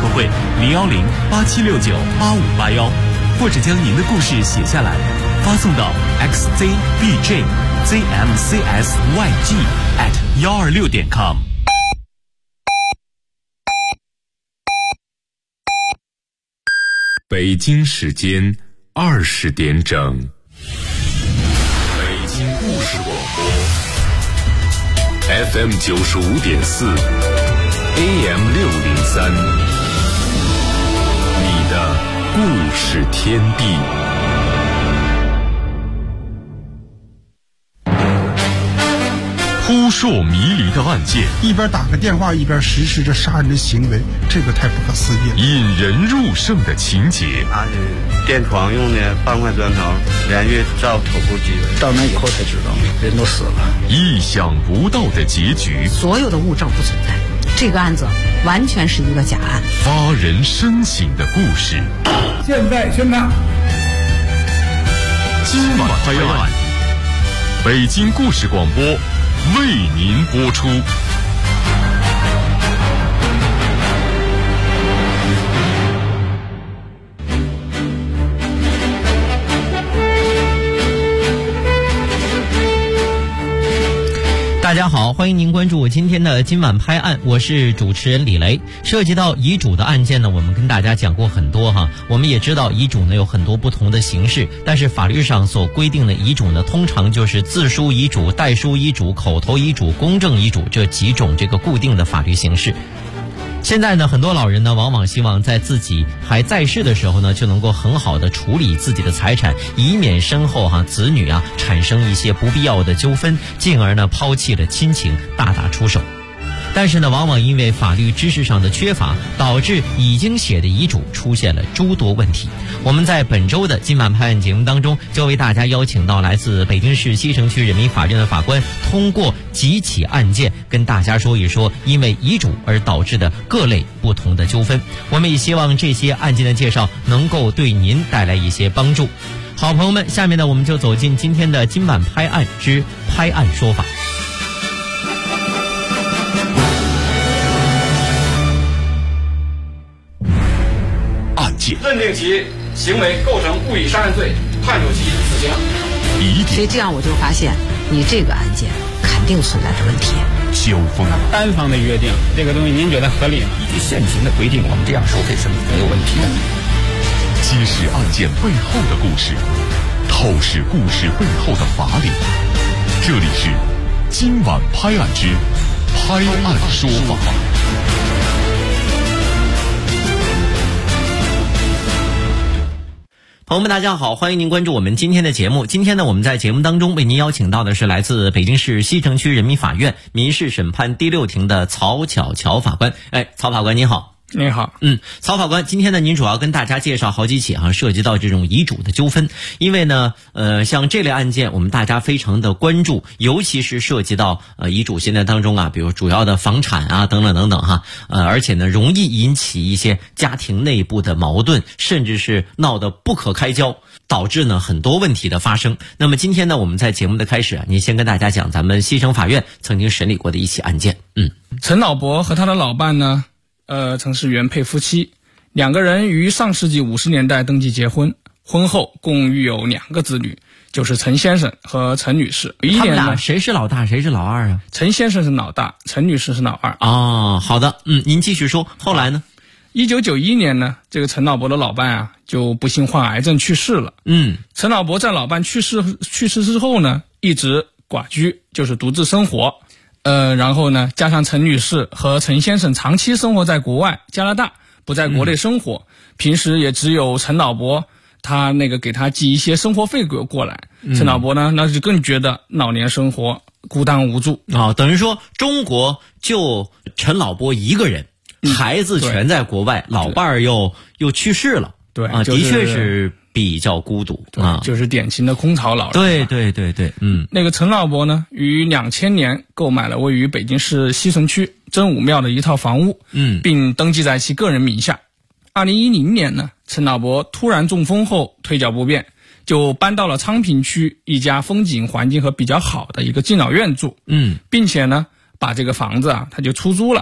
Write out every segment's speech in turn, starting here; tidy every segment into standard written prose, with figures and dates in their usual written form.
会010-8769-8581，或者将您的故事写下来，发送到 xzbjzmcsyg@126.com。北京时间20点整，北京故事广播 FM 95.4 AM 603，你的故事天地。扑朔迷离的案件， 一边打个电话一边实施着杀人的行为，这个太不可思议了。 引人入胜的情节， 拿着电床用的半块砖头连续照头部击尾， 到那以后才知道人都死了。 意想不到的结局， 所有的物证不存在，这个案子完全是一个假案。 发人深省的故事， 现在宣判， 今晚拍案，北京故事广播为您播出。 大家好，欢迎您关注今天的今晚拍案，我是主持人李雷。涉及到遗嘱的案件呢，我们跟大家讲过很多哈。我们也知道遗嘱呢有很多不同的形式，但是法律上所规定的遗嘱呢，通常就是自书遗嘱、代书遗嘱、口头遗嘱、公证遗嘱这几种这个固定的法律形式。现在呢，很多老人呢，往往希望在自己还在世的时候呢，就能够很好的处理自己的财产，以免身后子女产生一些不必要的纠纷，进而呢抛弃了亲情，大打出手。但是呢，往往因为法律知识上的缺乏，导致已经写的遗嘱出现了诸多问题。我们在本周的今晚拍案节目当中，就为大家邀请到来自北京市西城区人民法院的法官，通过几起案件跟大家说一说因为遗嘱而导致的各类不同的纠纷。我们也希望这些案件的介绍能够对您带来一些帮助。好朋友们，下面呢我们就走进今天的今晚拍案之拍案说法。 认定其行为构成故意杀人罪，判处其死刑。 所以这样我就发现，你这个案件肯定存在着问题。 纠纷， 单方的约定，这个东西您觉得合理吗？ 以现行的规定，我们这样收费是没有问题的。 揭示案件背后的故事，透视故事背后的法理。这里是今晚拍案之拍案说法。 朋友们大家好，欢迎您关注我们今天的节目。今天呢，我们在节目当中为您邀请到的是来自北京市西城区人民法院民事审判第6庭的曹巧乔法官。曹法官您好。 您好。 曹法官，今天呢您主要跟大家介绍好几起涉及到这种遗嘱的纠纷。因为呢像这类案件我们大家非常的关注，尤其是涉及到遗嘱现在当中比如主要的房产等等等等而且呢容易引起一些家庭内部的矛盾，甚至是闹得不可开交，导致呢很多问题的发生。那么今天呢我们在节目的开始您先跟大家讲咱们西城法院曾经审理过的一起案件。 陈老伯和他的老伴呢曾是原配夫妻，两个人于上世纪50年代登记结婚，婚后共育有2个子女，就是陈先生和陈女士。 他们俩谁是老大谁是老二啊？ 陈先生是老大，陈女士是老二。 好的，您继续说，后来呢 ？1991年呢，这个陈老伯的老伴就不幸患癌症去世了。陈老伯在老伴去世之后呢，一直寡居，就是独自生活。然后呢，加上陈女士和陈先生长期生活在国外加拿大，不在国内生活，平时也只有陈老伯他给他寄一些生活费过来。陈老伯呢，那就更觉得老年生活孤单无助等于说中国就陈老伯一个人，孩子全在国外，老伴儿又去世了。 对的确是比较孤独就是典型的空巢老人。 对。 那个陈老伯呢，于2000年购买了位于北京市西城区真武庙的一套房屋，并登记在其个人名下。2010年呢，陈老伯突然中风后腿脚不便，就搬到了昌平区一家风景环境和比较好的一个敬老院住。并且呢，把这个房子他就出租了，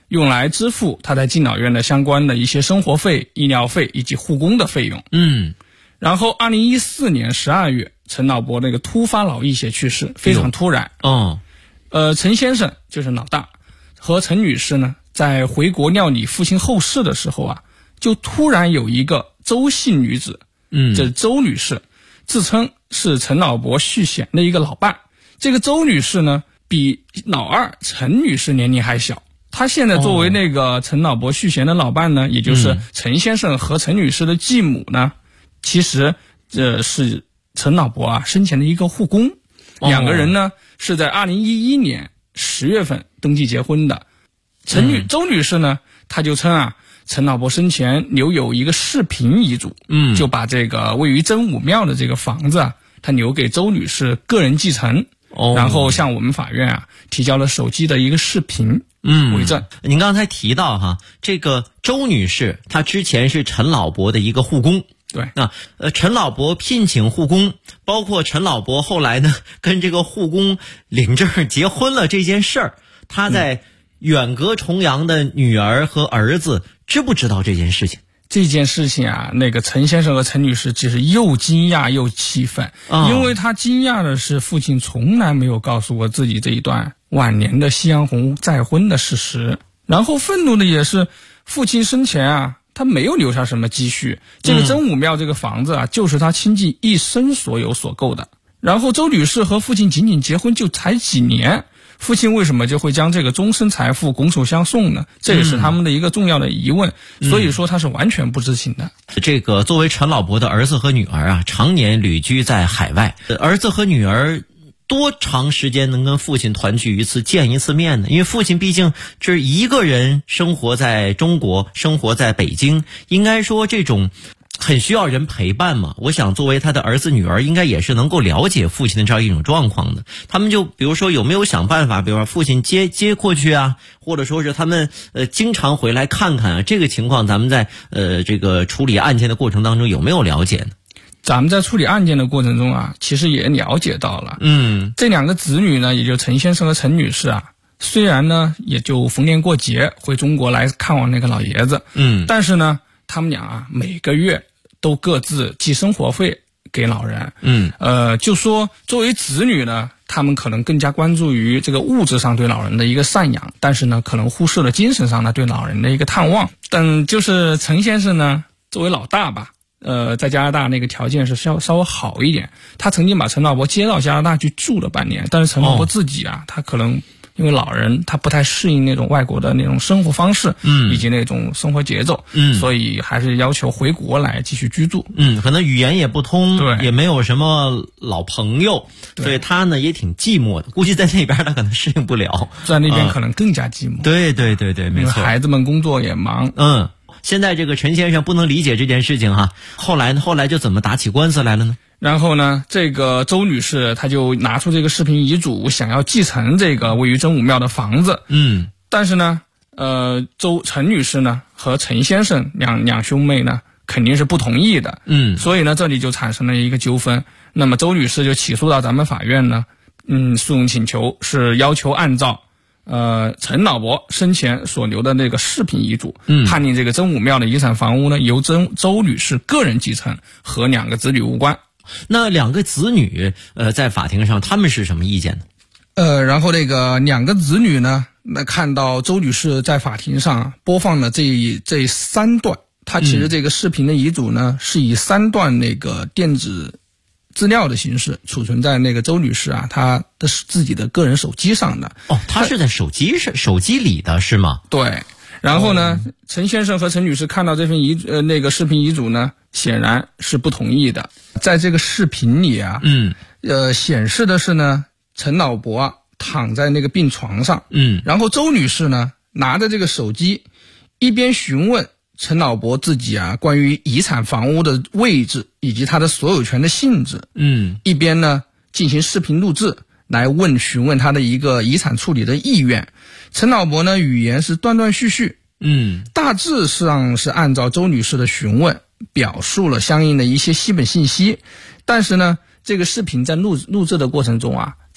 用来支付他在敬老院的相关的一些生活费、医疗费以及护工的费用。然后2014年12月，陈老伯那个突发脑溢血去世，非常突然。陈先生就是老大和陈女士呢，在回国料理父亲后事的时候啊，就突然有一个周姓女子，这是周女士，自称是陈老伯续弦的一个老伴。这个周女士呢，比老二陈女士年龄还小。她现在作为那个陈老伯续弦的老伴呢，也就是陈先生和陈女士的继母呢，其实这是陈老伯啊生前的一个护工。两个人呢是在2011年10月份登记结婚的。周女士呢，她就称啊，陈老伯生前留有一个视频遗嘱，就把这个位于真武庙的这个房子啊，他留给周女士个人继承。然后向我们法院啊提交了手机的一个视频为证。 您刚才提到哈，这个周女士她之前是陈老伯的一个护工。 对， 那陈老伯聘请护工，包括陈老伯后来呢跟这个护工领证结婚了这件事儿，他在远隔重洋的女儿和儿子知不知道这件事情？ 这件事情啊，那个陈先生和陈女士其实又惊讶又气愤，因为他惊讶的是父亲从来没有告诉过自己这一段晚年的夕阳红再婚的事实，然后愤怒的也是父亲生前啊，他没有留下什么积蓄，这个真武庙这个房子啊，就是他倾尽一生所有所购的。然后周女士和父亲仅仅结婚就才几年，父亲为什么就会将这个终身财富拱手相送呢？这也是他们的一个重要的疑问，所以说他是完全不知情的。 这个作为陈老伯的儿子和女儿啊，常年旅居在海外，儿子和女儿多长时间能跟父亲团聚一次、见一次面呢？因为父亲毕竟是一个人生活在中国，生活在北京，应该说这种很需要人陪伴嘛。我想作为他的儿子女儿应该也是能够了解父亲的这样一种状况的。他们就比如说有没有想办法，比如说父亲接过去啊，或者说是他们经常回来看看啊，这个情况咱们在这个处理案件的过程当中有没有了解呢？ 咱们在处理案件的过程中啊，其实也了解到了，这两个子女呢，也就陈先生和陈女士啊，虽然呢也就逢年过节回中国来看望那个老爷子，但是呢他们俩啊每个月都各自寄生活费给老人，就说作为子女呢，他们可能更加关注于这个物质上对老人的一个赡养，但是呢可能忽视了精神上呢对老人的一个探望。但就是陈先生呢作为老大吧，在加拿大那个条件是稍微好一点，他曾经把陈老伯接到加拿大去住了半年，但是陈老伯自己啊，他可能因为老人他不太适应那种外国的那种生活方式，以及那种生活节奏，所以还是要求回国来继续居住。 可能语言也不通， 对， 也没有什么老朋友，所以他呢也挺寂寞的。估计在那边他可能适应不了， 在那边可能更加寂寞。 对，没错， 孩子们工作也忙。 现在这个陈先生不能理解这件事情哈，后来就怎么打起官司来了呢？ 然后呢，这个周女士她就拿出这个视频遗嘱，想要继承这个位于真武庙的房子。但是呢，陈女士呢和陈先生两兄妹呢肯定是不同意的。所以呢，这里就产生了一个纠纷。那么周女士就起诉到咱们法院呢，诉讼请求是要求按照陈老伯生前所留的那个视频遗嘱，判定这个真武庙的遗产房屋呢由周女士个人继承，和两个子女无关。 那两个子女在法庭上他们是什么意见呢？ 然后那个两个子女呢，那看到周女士在法庭上播放了这三段，她其实这个视频的遗嘱呢是以3段那个电子资料的形式储存在那个周女士啊她的自己的个人手机上的。 她是在手机里的是吗？ 对。然后呢，陈先生和陈女士看到这份那个视频遗嘱呢，显然是不同意的。在这个视频里啊，显示的是呢，陈老伯啊躺在那个病床上，然后周女士呢拿着这个手机，一边询问陈老伯自己啊关于遗产房屋的位置以及他的所有权的性质，一边呢进行视频录制来询问他的一个遗产处理的意愿。陈老伯呢语言是断断续续，大致上是按照周女士的询问表述了相应的一些基本信息，但是呢这个视频在录制的过程中啊，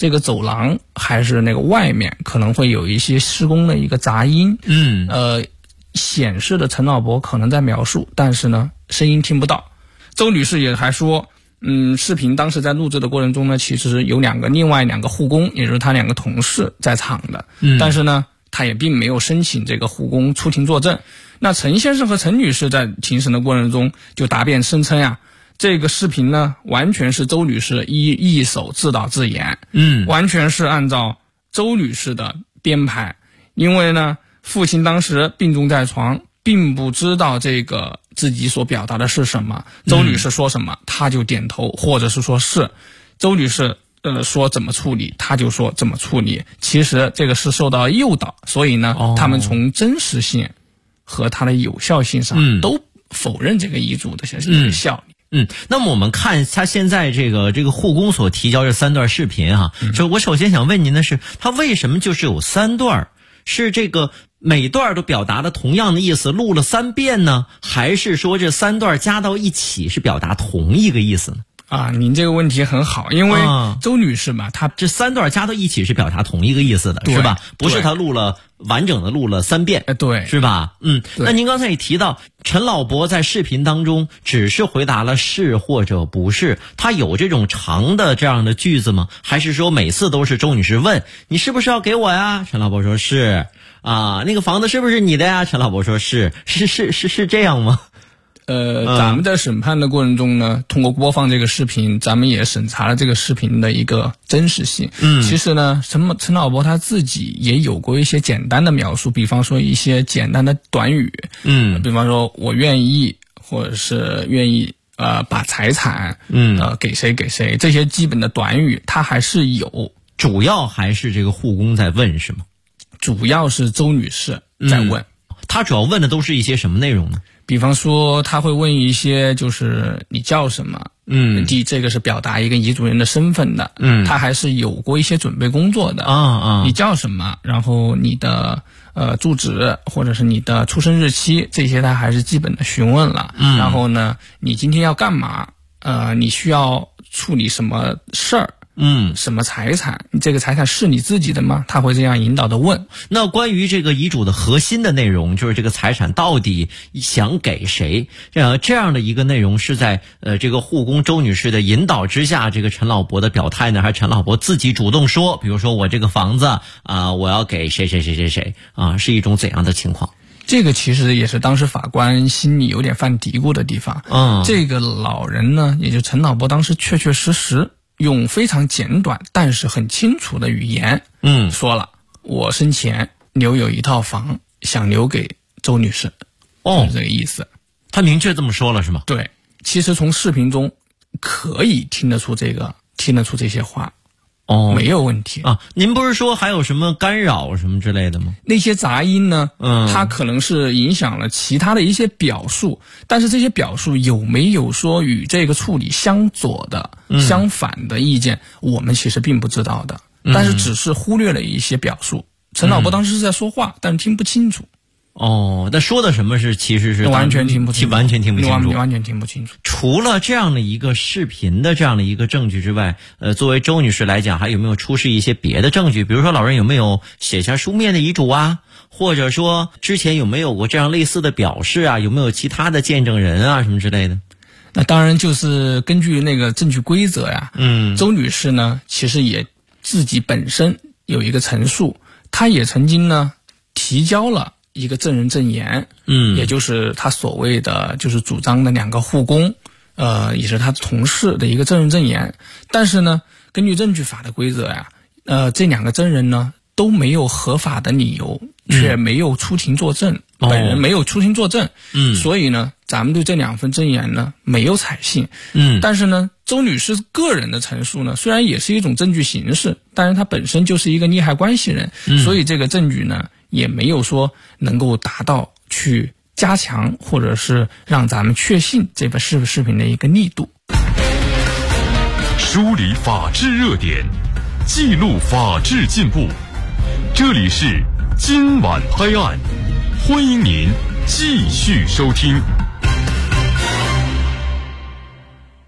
这个走廊还是那个外面可能会有一些施工的一个杂音，显示的陈老伯可能在描述，但是呢声音听不到。周女士也还说，视频当时在录制的过程中呢，其实有另外两个护工，也就是他2个同事在场的，但是呢他也并没有申请这个护工出庭作证。那陈先生和陈女士在庭审的过程中就答辩声称呀，这个视频呢完全是周女士一手自导自演，完全是按照周女士的编排。因为呢父亲当时病重在床，并不知道这个自己所表达的是什么，周女士说什么他就点头，或者是说是周女士说怎么处理他就说怎么处理。其实这个是受到诱导，所以呢他们从真实性和它的有效性上都否认这个遗嘱的效力。 那么我们看他现在这个护工所提交这3段视频所以我首先想问您的是，他为什么就是有3段？是这个每段都表达的同样的意思，录了3遍呢，还是说这3段加到一起是表达同一个意思呢？ 您这个问题很好，因为周女士嘛，她这3段加到一起是表达同一个意思的，是吧？不是她完整的录了3遍， 对， 是吧？那您刚才也提到，陈老伯在视频当中只是回答了是或者不是，他有这种长的这样的句子吗？还是说每次都是周女士问你是不是要给我呀？陈老伯说是那个房子是不是你的呀？陈老伯说是这样吗？ 咱们在审判的过程中呢，通过播放这个视频，咱们也审查了这个视频的一个真实性。其实呢，陈老伯他自己也有过一些简单的描述，比方说一些简单的短语，比方说我愿意，或者是愿意把财产给谁给谁，这些基本的短语他还是有。 主要还是这个护工在问是吗？ 主要是周女士在问。 他主要问的都是一些什么内容呢？ 比方说他会问一些就是你叫什么，这个是表达一个遗嘱人的身份的，他还是有过一些准备工作的你叫什么，然后你的住址或者是你的出生日期，这些他还是基本的询问了，然后呢你今天要干嘛，你需要处理什么事儿，什么财产，你这个财产是你自己的吗？他会这样引导的问。 那关于这个遗嘱的核心的内容，就是这个财产到底想给谁，这样的一个内容是在这个护工周女士的引导之下，这个陈老伯的表态呢，还是陈老伯自己主动说，比如说我这个房子我要给谁谁谁谁谁是一种怎样的情况？ 这个其实也是当时法官心里有点犯嘀咕的地方。这个老人呢，也就陈老伯当时确确实实用非常简短但是很清楚的语言说了，我生前留有一套房想留给周女士，就是这个意思。 他明确这么说了是吗？ 对，其实从视频中可以听得出这些话，没有问题您不是说还有什么干扰什么之类的吗？ 那些杂音呢，它可能是影响了其他的一些表述，但是这些表述有没有说与这个处理相左的、相反的意见，我们其实并不知道的，但是只是忽略了一些表述。陈老伯当时是在说话，但是听不清楚。 那说的什么其实是完全听不清楚， 完全听不清楚， 完全听不清楚。 除了这样的一个视频的这样的一个证据之外，作为周女士来讲，还有没有出示一些别的证据？比如说老人有没有写下书面的遗嘱或者说之前有没有过这样类似的表示有没有其他的见证人什么之类的？ 那当然就是根据那个证据规则周女士呢其实也自己本身有一个陈述，她也曾经呢提交了一个证人证言，也就是他所谓的就是主张的2个护工，也是他同事的一个证人证言。但是呢，根据证据法的规则这2个证人呢都没有合法的理由，却没有出庭作证，本人没有出庭作证，所以呢，咱们对这2份证言呢没有采信。但是呢，周女士个人的陈述呢，虽然也是一种证据形式，但是她本身就是一个利害关系人，所以这个证据呢也没有说能够达到去加强或者是让咱们确信这个视频的一个力度。 梳理法治热点，记录法治进步，这里是今晚拍案，欢迎您继续收听。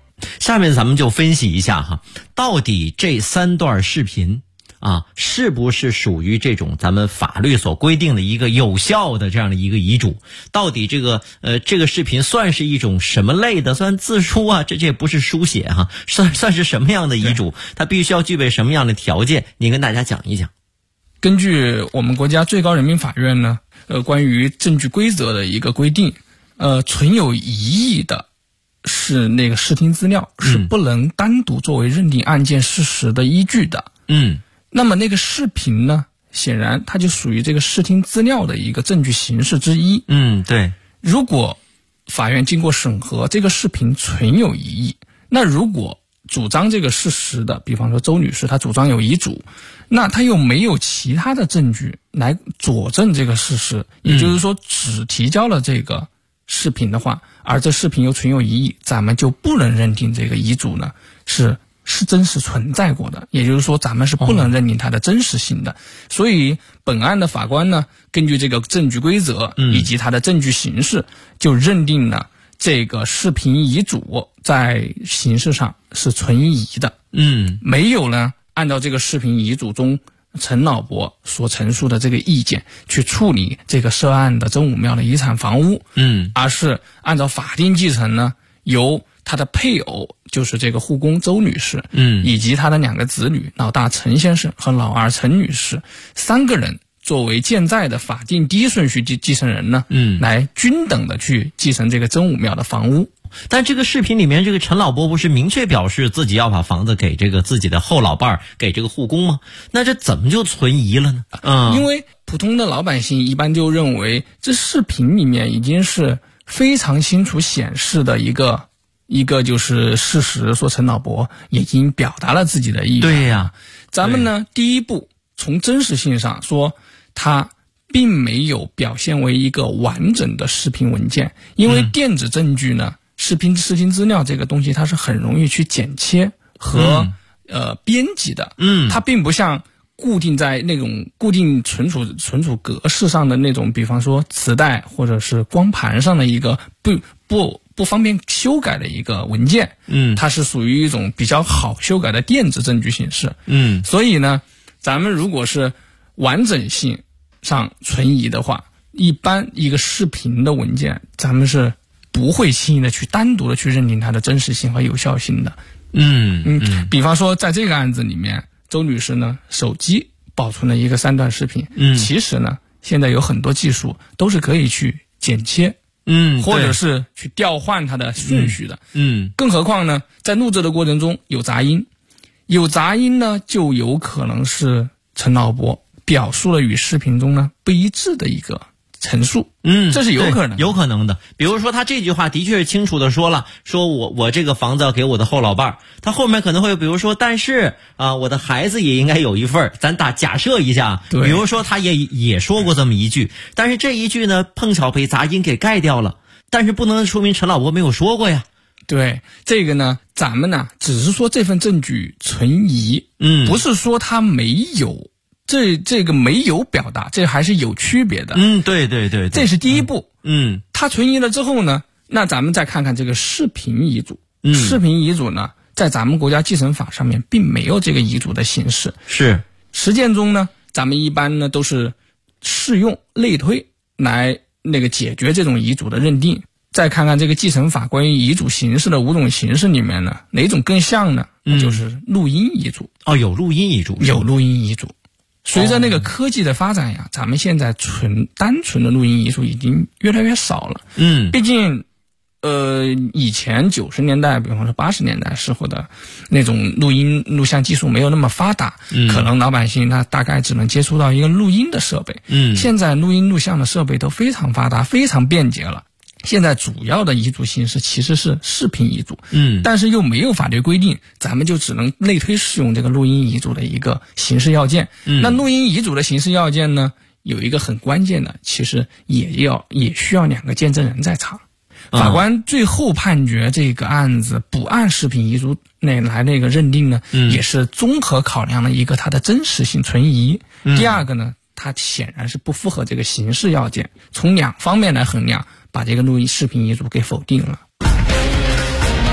下面咱们就分析一下哈，到底这3段视频是不是属于这种咱们法律所规定的一个有效的这样的一个遗嘱？到底这个视频算是一种什么类的？算自书啊？这也不是书写哈，算是什么样的遗嘱？它必须要具备什么样的条件？你跟大家讲一讲。 根据我们国家最高人民法院呢，关于证据规则的一个规定，存有疑义的是那个视听资料，是不能单独作为认定案件事实的依据的。那么那个视频呢，显然它就属于这个视听资料的一个证据形式之一。 对。 如果法院经过审核，这个视频存有疑义，那如果主张这个事实的，比方说周女士她主张有遗嘱，那她又没有其他的证据来佐证这个事实，也就是说只提交了这个视频的话，而这视频又存有疑义，咱们就不能认定这个遗嘱呢是真实存在过的，也就是说咱们是不能认定它的真实性的。所以本案的法官呢，根据这个证据规则以及它的证据形式，就认定了这个视频遗嘱在形式上是存疑的。没有呢按照这个视频遗嘱中陈老伯所陈述的这个意见去处理这个涉案的真武庙的遗产房屋，而是按照法定继承呢，由他的配偶就是这个护工周女士，以及他的2个子女老大陈先生和老二陈女士3个人作为健在的法定第一顺序继承人呢，来均等的去继承这个真武庙的房屋。 但这个视频里面，这个陈老伯不是明确表示自己要把房子给这个自己的后老伴儿，给这个护工吗？那这怎么就存疑了呢？ 因为普通的老百姓一般就认为这视频里面已经是非常清楚显示的一个就是事实，说陈老伯已经表达了自己的意愿。 对呀， 咱们呢第一步从真实性上说，他并没有表现为一个完整的视频文件，因为电子证据呢，视频资料这个东西它是很容易去剪切和编辑的。它并不像固定在那种固定存储格式上的那种，比方说磁带或者是光盘上的一个不方便修改的一个文件。它是属于一种比较好修改的电子证据形式。所以呢，咱们如果是完整性上存疑的话，一般一个视频的文件，咱们是不会轻易的去单独的去认定它的真实性和有效性的。比方说在这个案子里面，周女士呢手机保存了一个3段视频。其实呢现在有很多技术都是可以去剪切，或者是去调换它的顺序的。更何况呢，在录制的过程中有杂音呢，就有可能是陈老伯表述了与视频中呢不一致的一个陈述。这是有可能的。 比如说他这句话的确是清楚的说了，说我这个房子要给我的后老伴儿，他后面可能会比如说但是我的孩子也应该有一份，咱假设一下，比如说他也说过这么一句，但是这一句呢碰巧被杂音给盖掉了，但是不能说明陈老伯没有说过呀。 对，这个呢咱们呢只是说这份证据存疑，不是说他没有这个没有表达，这还是有区别的。 对， 这是第一步。他存疑了之后呢，那咱们再看看这个视频遗嘱。视频遗嘱呢，在咱们国家继承法上面并没有这个遗嘱的形式。 是实践中呢，咱们一般呢都是适用类推来解决这种遗嘱的认定。再看看这个继承法关于遗嘱形式的5种形式里面呢，哪种更像呢？就是录音遗嘱。 有录音遗嘱， 有录音遗嘱。随着科技的发展呀，咱们现在单纯的录音遗嘱已经越来越少了。毕竟以前90年代，比方说80年代时候的那种录像技术没有那么发达，可能老百姓他大概只能接触到一个录音的设备。现在录音录像的设备都非常发达，非常便捷了。现在主要的遗嘱形式其实是视频遗嘱，但是又没有法律规定，咱们就只能类推适用这个录音遗嘱的一个形式要件。那录音遗嘱的形式要件呢，有一个很关键的，其实也需要2个见证人在场。法官最后判决这个案子不按视频遗嘱来认定呢，也是综合考量了一个它的真实性存疑。第二个呢，它显然是不符合这个形式要件，从2方面来衡量，把这个录音视频遗嘱给否定了。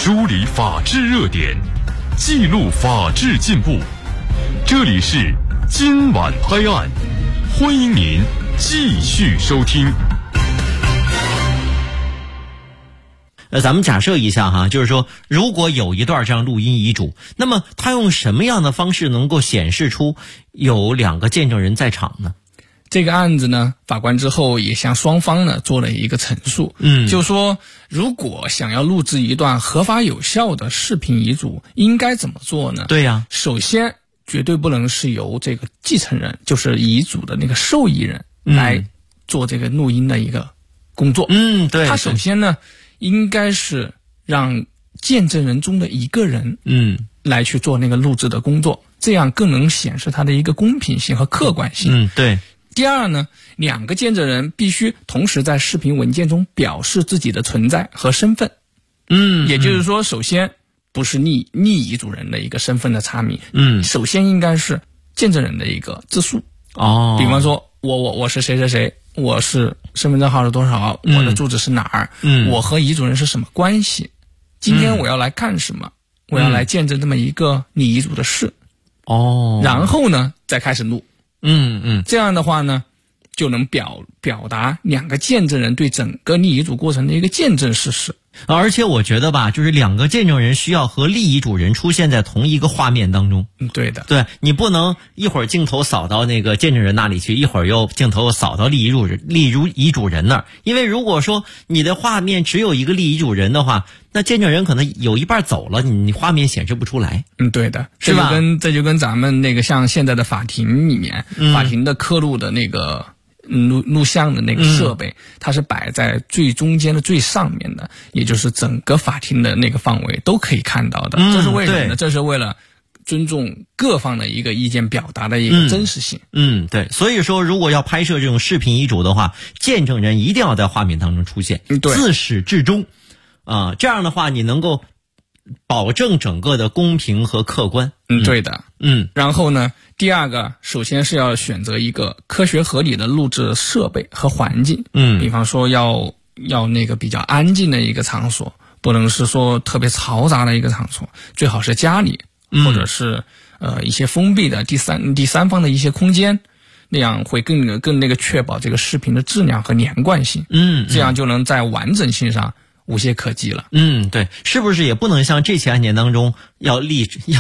梳理法治热点，记录法治进步。这里是今晚拍案，欢迎您继续收听。 咱们假设一下哈，就是说如果有一段这样录音遗嘱，那么他用什么样的方式能够显示出有2个见证人在场呢？ 这个案子呢，法官之后也向双方呢做了一个陈述，就说如果想要录制一段合法有效的视频遗嘱，应该怎么做呢？ 对呀， 首先绝对不能是由这个继承人，就是遗嘱的那个受益人来做这个录音的一个工作。 对， 他首先呢应该是让见证人中的一个人来去做那个录制的工作，这样更能显示他的一个公平性和客观性。 对。 第二呢，2个见证人必须同时在视频文件中表示自己的存在和身份。也就是说，首先不是逆遗嘱人的一个身份的查明，首先应该是见证人的一个自述。比方说我是谁谁谁，我是身份证号是多少，我的住址是哪儿，我和遗嘱人是什么关系，今天我要来干什么，我要来见证这么一个拟遗嘱的事。然后呢再开始录。这样的话呢，就能表达2个见证人对整个立遗嘱过程的一个见证事实。 而且我觉得吧，就是2个见证人需要和立遗嘱人出现在同一个画面当中。 对的。 对，你不能一会儿镜头扫到那个见证人那里去，一会儿又镜头扫到立遗嘱人那儿。因为如果说你的画面只有一个立遗嘱人的话，那见证人可能有一半走了，你画面显示不出来。 对的， 是吧？ 这就跟咱们那个像现在的法庭里面，法庭的刻录的那个录像的那个设备，它是摆在最中间的最上面的，也就是整个法庭的那个范围都可以看到的。这是为什么呢？这是为了尊重各方的一个意见表达的一个真实性。 对，所以说如果要拍摄这种视频遗嘱的话，见证人一定要在画面当中出现，自始至终这样的话你能够保证整个的公平和客观。 对的。然后呢，第2个，首先是要选择一个科学合理的录制设备和环境。比方说要那个比较安静的一个场所，不能是说特别嘈杂的一个场所，最好是家里，或者是一些封闭的第三方的一些空间，那样会更那个确保这个视频的质量和连贯性。这样就能在完整性上无懈可击了。 对，是不是也不能像这起案件当中要录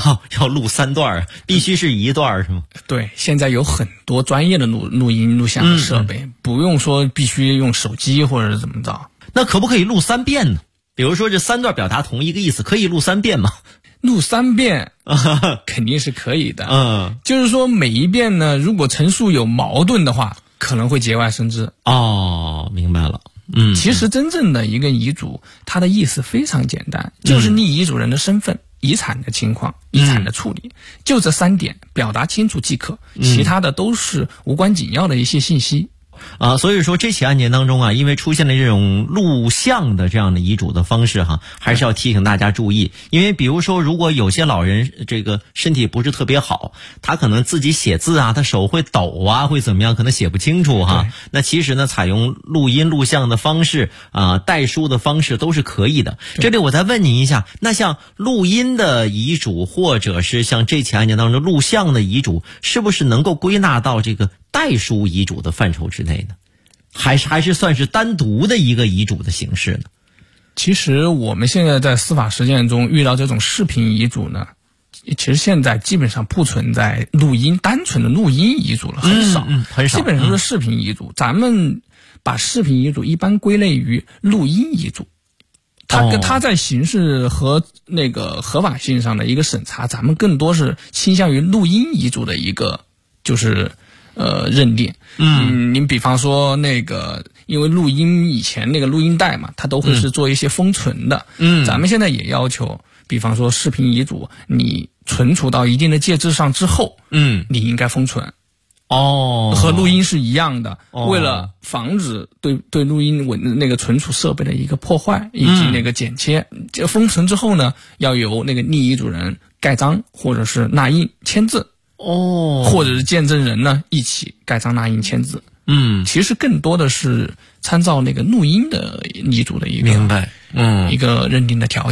3段，必须是1段是吗？ 对，现在有很多专业的录音录像的设备，不用说必须用手机或者是怎么着。 那可不可以录3遍呢？比如说这3段表达同一个意思，可以录3遍吗？ 录3遍肯定是可以的。就是说每一遍呢，如果陈述有矛盾的话，可能会节外生枝。 明白了。 其实真正的一个遗嘱，它的意思非常简单，就是立遗嘱人的身份、遗产的情况、遗产的处理，就这3点表达清楚即可，其他的都是无关紧要的一些信息。 所以说这起案件当中因为出现了这种录像的这样的遗嘱的方式还是要提醒大家注意。因为比如说如果有些老人这个身体不是特别好，他可能自己写字他手会抖会怎么样，可能写不清楚那其实呢采用录音录像的方式代书的方式都是可以的。这里我再问您一下，那像录音的遗嘱或者是像这起案件当中录像的遗嘱，是不是能够归纳到这个代书遗嘱的范畴之内呢？还是算是单独的一个遗嘱的形式呢？ 其实我们现在在司法实践中遇到这种视频遗嘱呢，其实现在基本上不存在单纯的录音遗嘱了，很少， 很少， 基本上是视频遗嘱。咱们把视频遗嘱一般归类于录音遗嘱，它在形式和那个合法性上的一个审查，咱们更多是倾向于录音遗嘱的一个就是认定。您比方说那个，因为录音以前那个录音带嘛，它都会是做一些封存的。咱们现在也要求，比方说视频遗嘱，你存储到一定的介质上之后，你应该封存。和录音是一样的，为了防止对录音那个存储设备的一个破坏以及那个剪切，这封存之后呢，要由那个立遗嘱人盖章或者是捺印签字。或者是见证人呢一起盖章捺印签字。其实更多的是参照那个录音的遗嘱的一个一个认定的条件。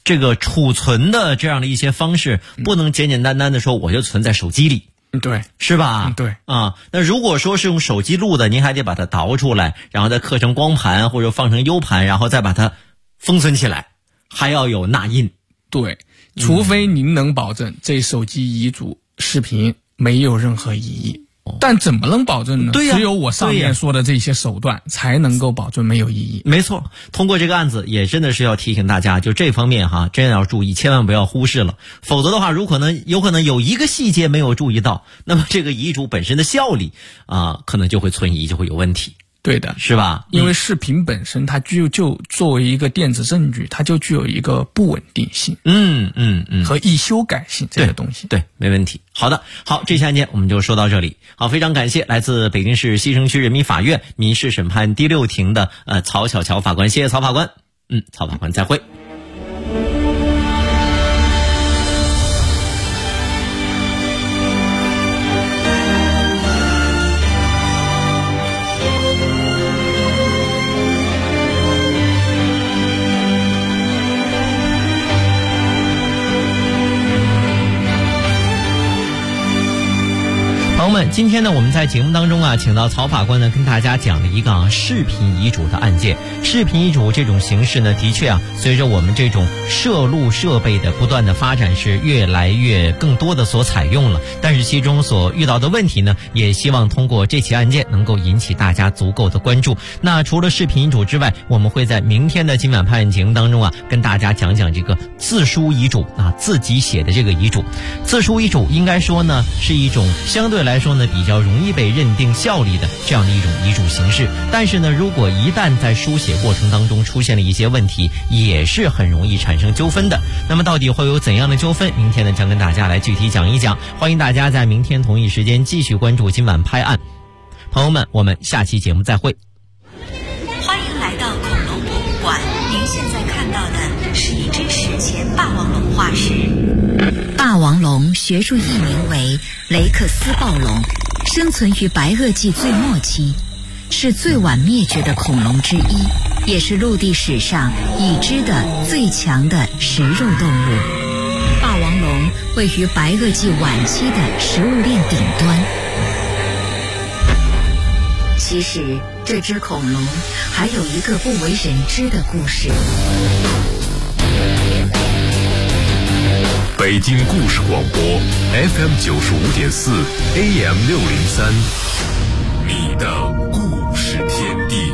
这个储存的这样的一些方式，不能简简单单的说我就存在手机里。 对， 是吧？ 对啊，那如果说是用手机录的，您还得把它导出来，然后再刻成光盘或者放成 U 盘，然后再把它封存起来，还要有捺印。 对，除非您能保证这手机遗嘱视频没有任何异议。但怎么能保证呢？ 对呀， 只有我上面说的这些手段才能够保证没有异议。 没错，通过这个案子也真的是要提醒大家，就这方面哈，真要注意，千万不要忽视了。否则的话，有可能有一个细节没有注意到，那么这个遗嘱本身的效力可能就会存疑，就会有问题。 对的， 是吧？ 因为视频本身它就作为一个电子证据，它就具有一个不稳定性，和易修改性这个东西。 对，没问题。好的，好，这期案件我们就说到这里。好，非常感谢来自北京市西城区人民法院民事审判第6庭的曹小乔法官，谢谢曹法官。曹法官再会。朋友们，今天呢，我们在节目当中请到曹法官呢，跟大家讲了一个视频遗嘱的案件。视频遗嘱这种形式呢，的确随着我们这种摄录设备的不断的发展，是越来越更多的所采用了。但是其中所遇到的问题呢，也希望通过这起案件能够引起大家足够的关注。那除了视频遗嘱之外，我们会在明天的今晚判案节目当中跟大家讲讲这个自书遗嘱自己写的这个遗嘱。自书遗嘱应该说呢，是一种相对来说呢比较容易被认定效力的这样的一种遗嘱形式。但是呢，如果一旦在书写过程当中出现了一些问题，也是很容易产生纠纷的。那么到底会有怎样的纠纷？明天呢将跟大家来具体讲一讲。欢迎大家在明天同一时间继续关注今晚拍案。朋友们，我们下期节目再会。 欢迎来到恐龙博物馆，您现在看到的是一只史前霸王龙化石。 霸王龙学术译名为雷克斯暴龙，生存于白垩纪最末期，是最晚灭绝的恐龙之一，也是陆地史上已知的最强的食肉动物。霸王龙位于白垩纪晚期的食物链顶端。其实这只恐龙还有一个不为人知的故事。 北京故事广播 FM 95.4 AM 603，你的故事天地。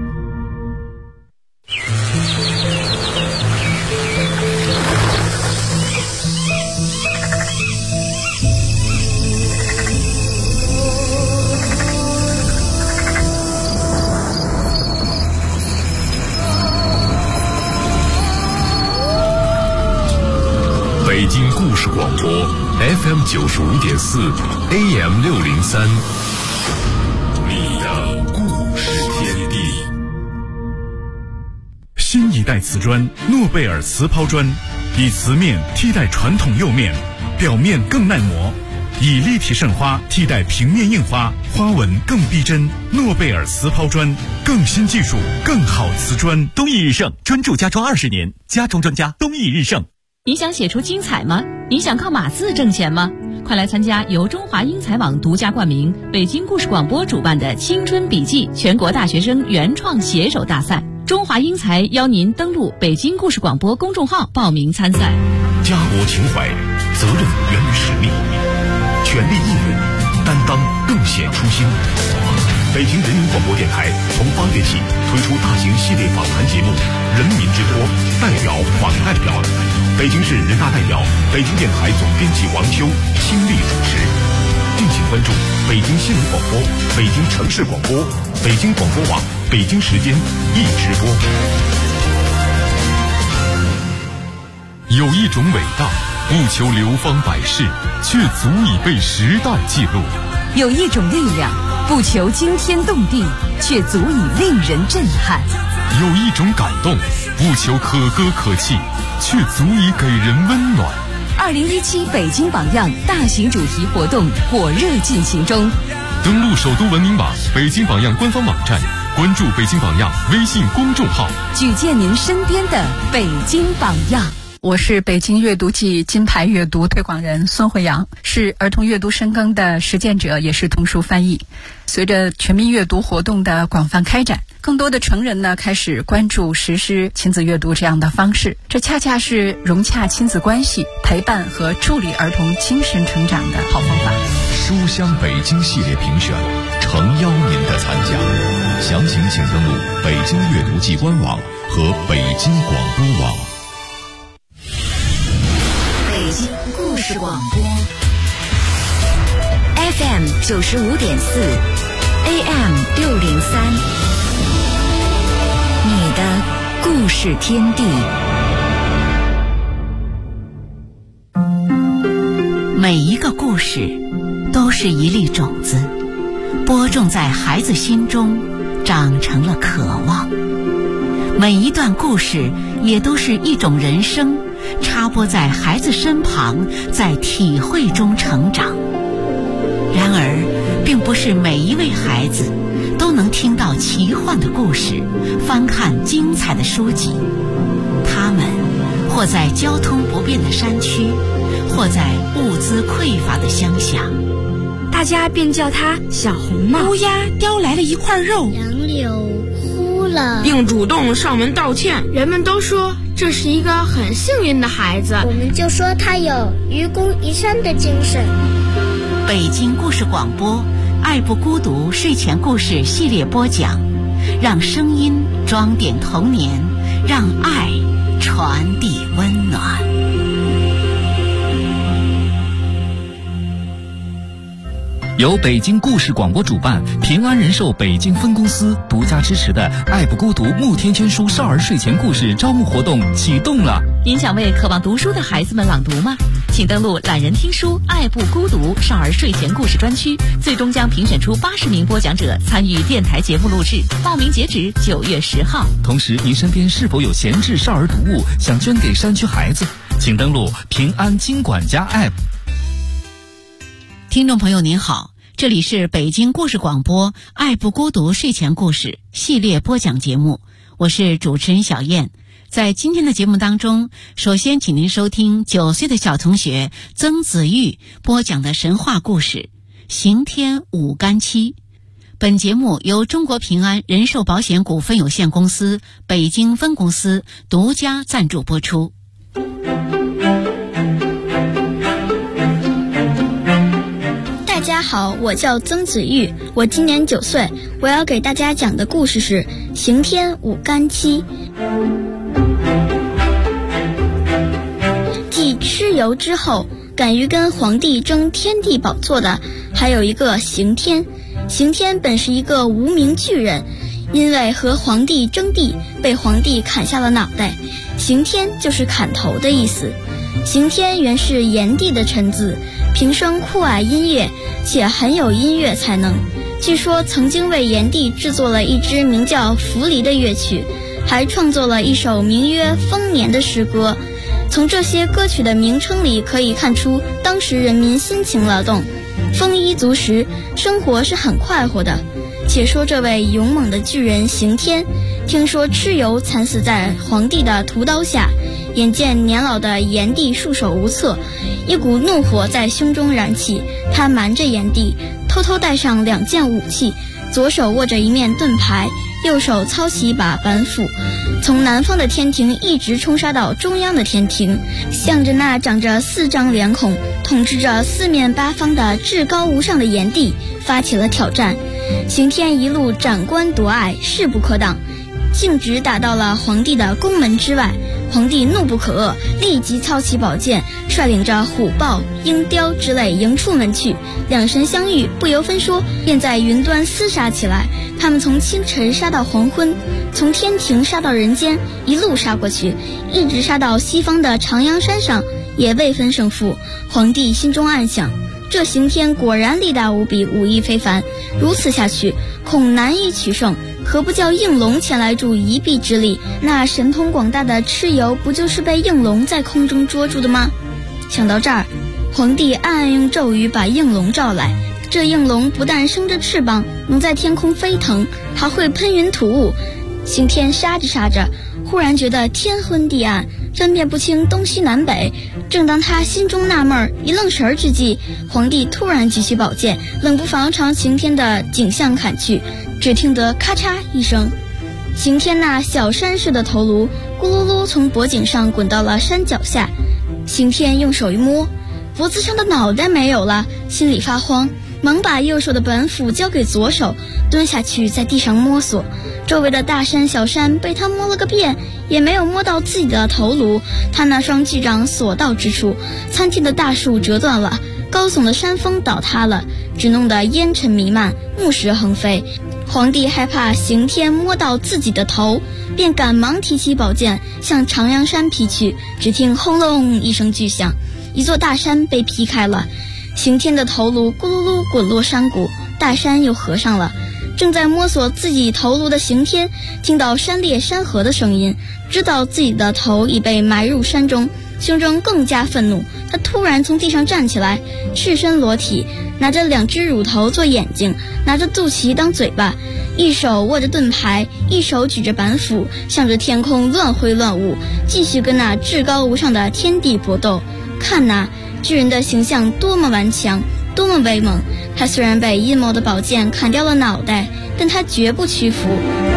北京故事广播 FM 95.4 AM 603，你的故事天地。 新一代瓷砖诺贝尔瓷抛砖，以瓷面替代传统釉面，表面更耐磨，以立体渗花替代平面印花，花纹更逼真。诺贝尔瓷抛砖，更新技术，更好瓷砖。 东义日盛，专注家装20年，家装专家东义日盛。 你想写出精彩吗？你想靠码字挣钱吗？快来参加由中华英才网独家冠名、北京故事广播主办的青春笔记全国大学生原创写手大赛。中华英才邀您登录北京故事广播公众号报名参赛。 家国情怀，责任源于使命，全力应援，担当更显初心。北京人民广播电台从8月起推出大型系列访谈节目《人民之托》，代表访代表，北京市人大代表、北京电台总编辑王秋亲力主持。敬请关注北京新闻广播、北京城市广播、北京广播网、北京时间一直播。有一种伟大，不求流芳百世，却足以被时代记录； 有一种力量，不求惊天动地，却足以令人震撼； 有一种感动，不求可歌可泣，却足以给人温暖。 2017北京榜样大型主题活动火热进行中， 登录首都文明网、北京榜样官方网站，关注北京榜样微信公众号， 举荐您身边的北京榜样。 我是北京阅读季金牌阅读推广人孙慧阳，是儿童阅读深耕的实践者，也是童书翻译。随着全民阅读活动的广泛开展，更多的成人呢开始关注实施亲子阅读这样的方式，这恰恰是融洽亲子关系、陪伴和助力儿童精神成长的好方法。 书香北京系列评选，诚邀您的参加。详情请登录北京阅读季官网和北京广播网。 北京故事广播 FM 95.4 AM 603，你的故事天地。每一个故事都是一粒种子，播种在孩子心中，长成了渴望。每一段故事也都是一种人生，插播在孩子身旁，在体会中成长。然而，并不是每一位孩子都能听到奇幻的故事，翻看精彩的书籍。他们或在交通不便的山区，或在物资匮乏的乡下， 大家便叫他小红帽。 乌鸦叼来了一块肉， 杨柳哭了， 并主动上门道歉。 人们都说这是一个很幸运的孩子， 我们就说他有愚公移山的精神。 北京故事广播爱不孤独睡前故事系列播讲，让声音装点童年，让爱传递温暖。 由北京故事广播主办，平安人寿北京分公司独家支持的爱不孤独慕天圈书少儿睡前故事招募活动启动了。 您想为渴望读书的孩子们朗读吗？请登录懒人听书爱不孤独少儿睡前故事专区，最终将评选出80名播讲者参与电台节目录制，报名截止9月10号。 同时，您身边是否有闲置少儿读物想捐给山区孩子？请登录平安金管家 App。 听众朋友您好，这里是北京故事广播爱不孤独睡前故事系列播讲节目，我是主持人小燕。在今天的节目当中，首先请您收听9岁的小同学曾子玉播讲的神话故事刑天五干七。本节目由中国平安人寿保险股份有限公司北京分公司独家赞助播出。 大家好，我叫曾子玉，我今年9岁，我要给大家讲的故事是刑天五干七。继蚩尤之后，敢于跟皇帝争天地宝座的还有一个刑天。刑天本是一个无名巨人，因为和皇帝争地，被皇帝砍下了脑袋。刑天就是砍头的意思。刑天原是炎帝的臣子，平生酷爱音乐，且很有音乐才能。据说曾经为炎帝制作了一支名叫《扶犁》的乐曲，还创作了一首名曰《丰年》的诗歌。从这些歌曲的名称里可以看出当时人民心情劳动，丰衣足食，生活是很快活的。且说这位勇猛的巨人刑天，听说蚩尤惨死在皇帝的屠刀下，眼见年老的炎帝束手无策，一股怒火在胸中燃起。他瞒着炎帝，偷偷带上2件武器，左手握着一面盾牌，右手操起一把板斧，从南方的天庭一直冲杀到中央的天庭，向着那长着4张脸孔、统治着4面8方的至高无上的炎帝发起了挑战。刑天一路斩关夺隘，势不可挡，径直打到了皇帝的宫门之外。皇帝怒不可遏，立即操起宝剑，率领着虎豹、鹰雕之类迎出门去。两神相遇，不由分说，便在云端厮杀起来。他们从清晨杀到黄昏，从天庭杀到人间，一路杀过去，一直杀到西方的长阳山上，也未分胜负。皇帝心中暗想，这刑天果然力大无比，武艺非凡，如此下去恐难以取胜，何不叫应龙前来助一臂之力？那神通广大的蚩尤不就是被应龙在空中捉住的吗？想到这儿，皇帝暗暗用咒语把应龙召来。这应龙不但生着翅膀，能在天空飞腾，还会喷云吐雾。刑天杀着杀着，忽然觉得天昏地暗， 分辨不清东西南北。正当他心中纳闷一愣神之际，皇帝突然举起宝剑，冷不防朝刑天的颈项砍去。只听得咔嚓一声，刑天那小山似的头颅咕噜噜从脖颈上滚到了山脚下。刑天用手一摸，脖子上的脑袋没有了，心里发慌，忙把右手的板斧交给左手，蹲下去在地上摸索。周围的大山小山被他摸了个遍，也没有摸到自己的头颅。他那双巨掌所到之处，参天的大树折断了，高耸的山峰倒塌了，只弄得烟尘弥漫，木石横飞。皇帝害怕刑天摸到自己的头，便赶忙提起宝剑向长阳山劈去。只听轰隆一声巨响，一座大山被劈开了，刑天的头颅咕噜噜滚落山谷，大山又合上了。正在摸索自己头颅的刑天听到山裂山合的声音，知道自己的头已被埋入山中，胸中更加愤怒。他突然从地上站起来，赤身裸体，拿着2只乳头做眼睛，拿着肚脐当嘴巴，一手握着盾牌，一手举着板斧，向着天空乱挥乱舞，继续跟那至高无上的天地搏斗。看那巨人的形象多么顽强，多么威猛！他虽然被阴谋的宝剑砍掉了脑袋，但他绝不屈服。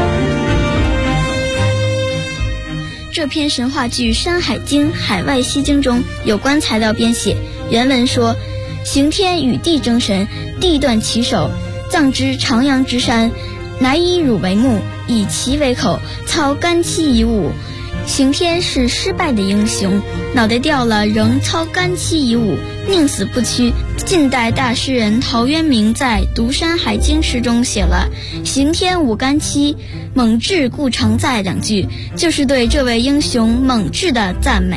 这篇神话剧《山海经·海外西经》中有关材料编写，原文说：刑天与地争神，地断其手，葬之长阳之山，乃以乳为目，以其为口，操干戚以舞。刑天是失败的英雄，脑袋掉了仍操干戚以舞，宁死不屈。近代大诗人陶渊明在《读山海经》诗中写了“刑天舞干戚，猛志故常在”2句，就是对这位英雄猛志的赞美。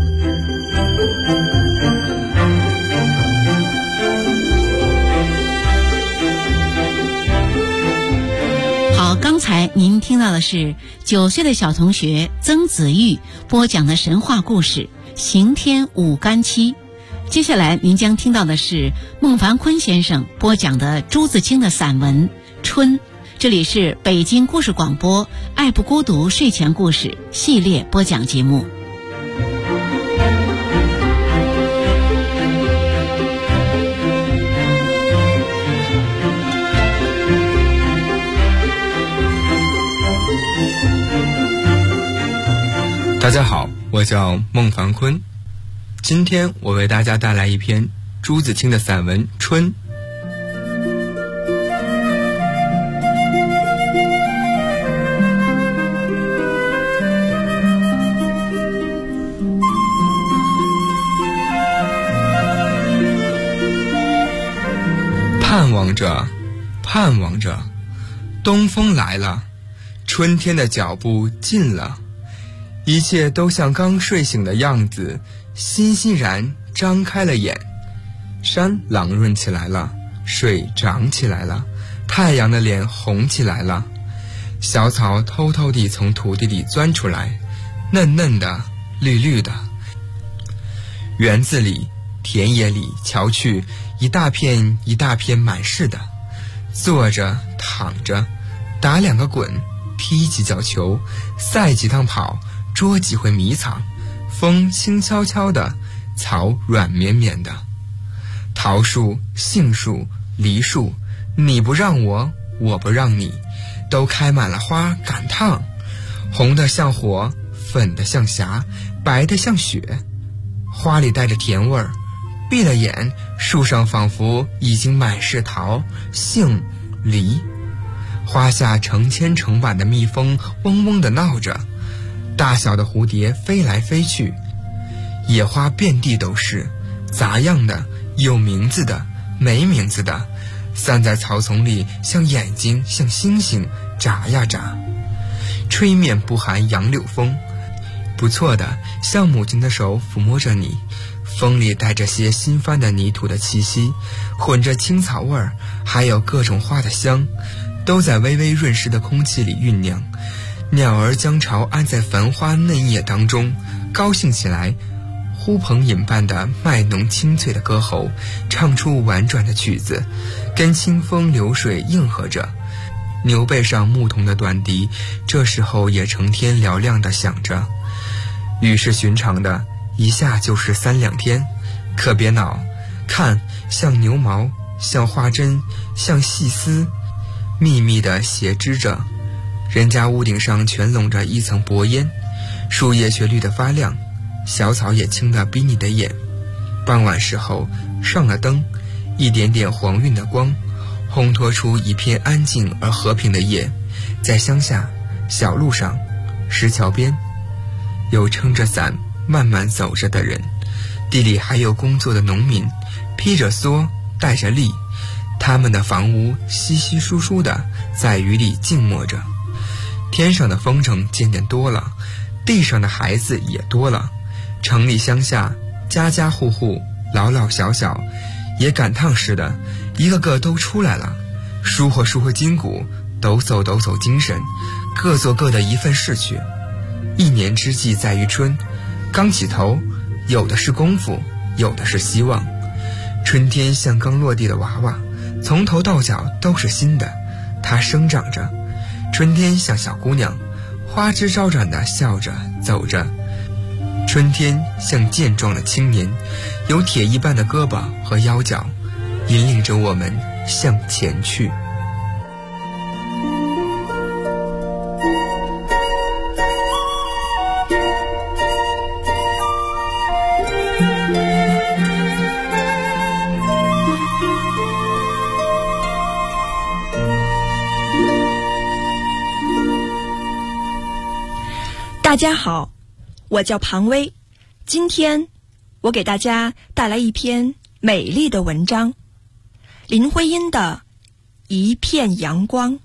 好，刚才您听到的是9岁的小同学曾子玉播讲的神话故事《刑天舞干戚》。接下来您将听到的是孟凡坤先生播讲的朱自清的散文《春》。这里是北京故事广播爱不孤独睡前故事系列播讲节目。 大家好，我叫孟凡坤，今天我为大家带来一篇朱自清的散文《春》。盼望着，盼望着，东风来了，春天的脚步近了，一切都像刚睡醒的样子，欣欣然张开了眼。山朗润起来了，水涨起来了，太阳的脸红起来了，小草偷偷地从土地里钻出来，嫩嫩的，绿绿的。园子里，田野里瞧去，一大片一大片满是的，坐着躺着，打2个滚，踢几脚球，赛几趟跑，捉几回迷藏。风轻悄悄的，草软绵绵的。桃树、杏树、梨树，你不让我，我不让你，都开满了花赶趟，红的像火，粉的像霞，白的像雪。花里带着甜味儿，闭了眼，树上仿佛已经满是桃、杏、梨。花下成千成万的蜜蜂嗡嗡地闹着，大小的蝴蝶飞来飞去，野花遍地都是，杂样的，有名字的，没名字的，散在草丛里，像眼睛，像星星，眨呀眨。吹面不寒杨柳风，不错的，像母亲的手抚摸着你，风里带着些新翻的泥土的气息，混着青草味儿，还有各种花的香，都在微微润湿的空气里酝酿。鸟儿将巢安在繁花嫩叶当中，高兴起来，呼朋引伴的卖浓清脆的歌喉，唱出婉转的曲子，跟清风流水应和着。牛背上牧童的短笛，这时候也成天嘹亮地响着。 与世寻常的，一下就是3、2天。可别恼，看，像牛毛，像花针，像细丝，密密地斜织着。人家屋顶上全笼着一层薄烟，树叶却绿得发亮，小草也青得逼你的眼。傍晚时候上了灯，一点点黄晕的光烘托出一片安静而和平的夜。在乡下小路上，石桥边，有撑着伞慢慢走着的人，地里还有工作的农民，披着蓑带着笠，他们的房屋稀稀疏疏的在雨里静默着。天上的风筝渐渐多了，地上的孩子也多了。城里乡下，家家户户，老老小小，也赶趟似的，一个个都出来了，舒活舒活筋骨，抖擞抖擞精神，各做各的一份事去。一年之计在于春，刚起头，有的是功夫，有的是希望。春天像刚落地的娃娃，从头到脚都是新的，它生长着。春天像小姑娘，花枝招展地笑着走着。春天像健壮的青年，有铁一般的胳膊和腰脚，引领着我们向前去。 大家好，我叫庞薇，今天我给大家带来一篇美丽的文章，林徽因的《一片阳光》。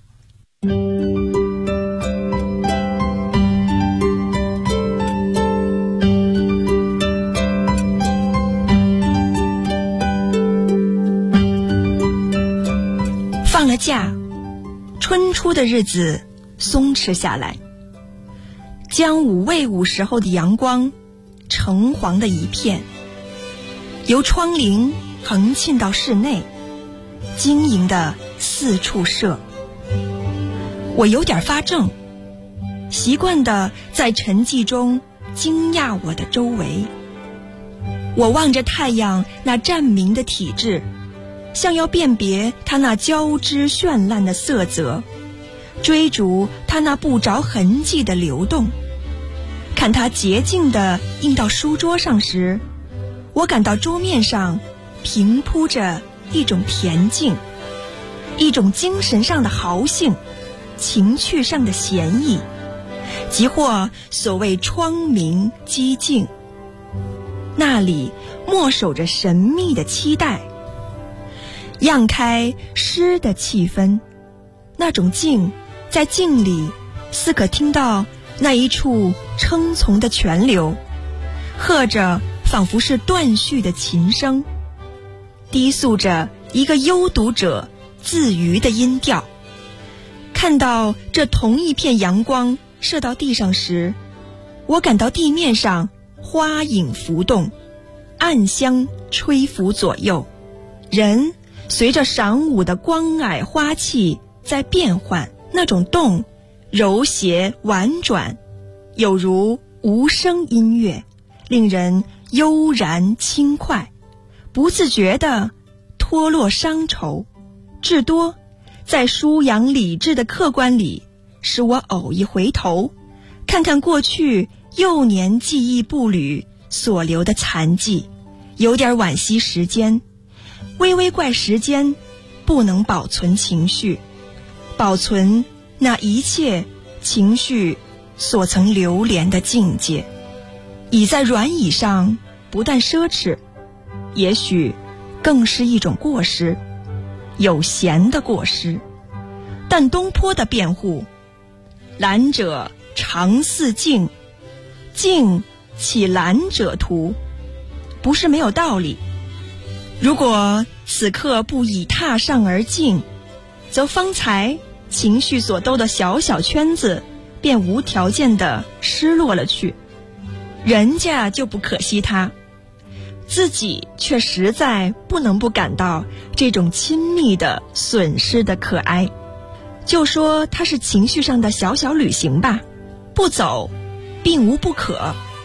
放了假，春初的日子松弛下来，将午未午时候的阳光橙黄的一片，由窗棂横沁到室内，晶莹的四处射。我有点发怔，习惯地在沉寂中惊讶我的周围。我望着太阳那湛明的体质，像要辨别它那交织绚烂的色泽，追逐它那不着痕迹的流动。看它洁净地映到书桌上时，我感到桌面上平铺着一种恬静，一种精神上的豪兴，情趣上的闲逸，即或所谓窗明几净。那里默守着神秘的期待，漾开诗的气氛。那种静，在静里似可听到那一处称从的泉流，和着仿佛是断续的琴声，低诉着一个幽读者自娱的音调。看到这同一片阳光射到地上时，我感到地面上花影浮动，暗香吹拂左右，人随着晌午的光霭花气在变换，那种动柔谐婉转，有如无声音乐，令人悠然轻快，不自觉地脱落伤愁。至多在舒扬理智的客观里，使我偶一回头，看看过去幼年记忆步履所留的残迹，有点惋惜时间，微微怪时间不能保存情绪，保存那一切情绪所曾流连的境界。倚在软椅上不但奢侈，也许更是一种过失，有闲的过失。但东坡的辩护，懒者常似静，静岂懒者图，不是没有道理。如果此刻不倚榻上而静，则方才情绪所兜的小小圈子便无条件地失落了去，人家就不可惜他，自己却实在不能不感到这种亲密的损失的可哀。就说它是情绪上的小小旅行吧，不走并无不可，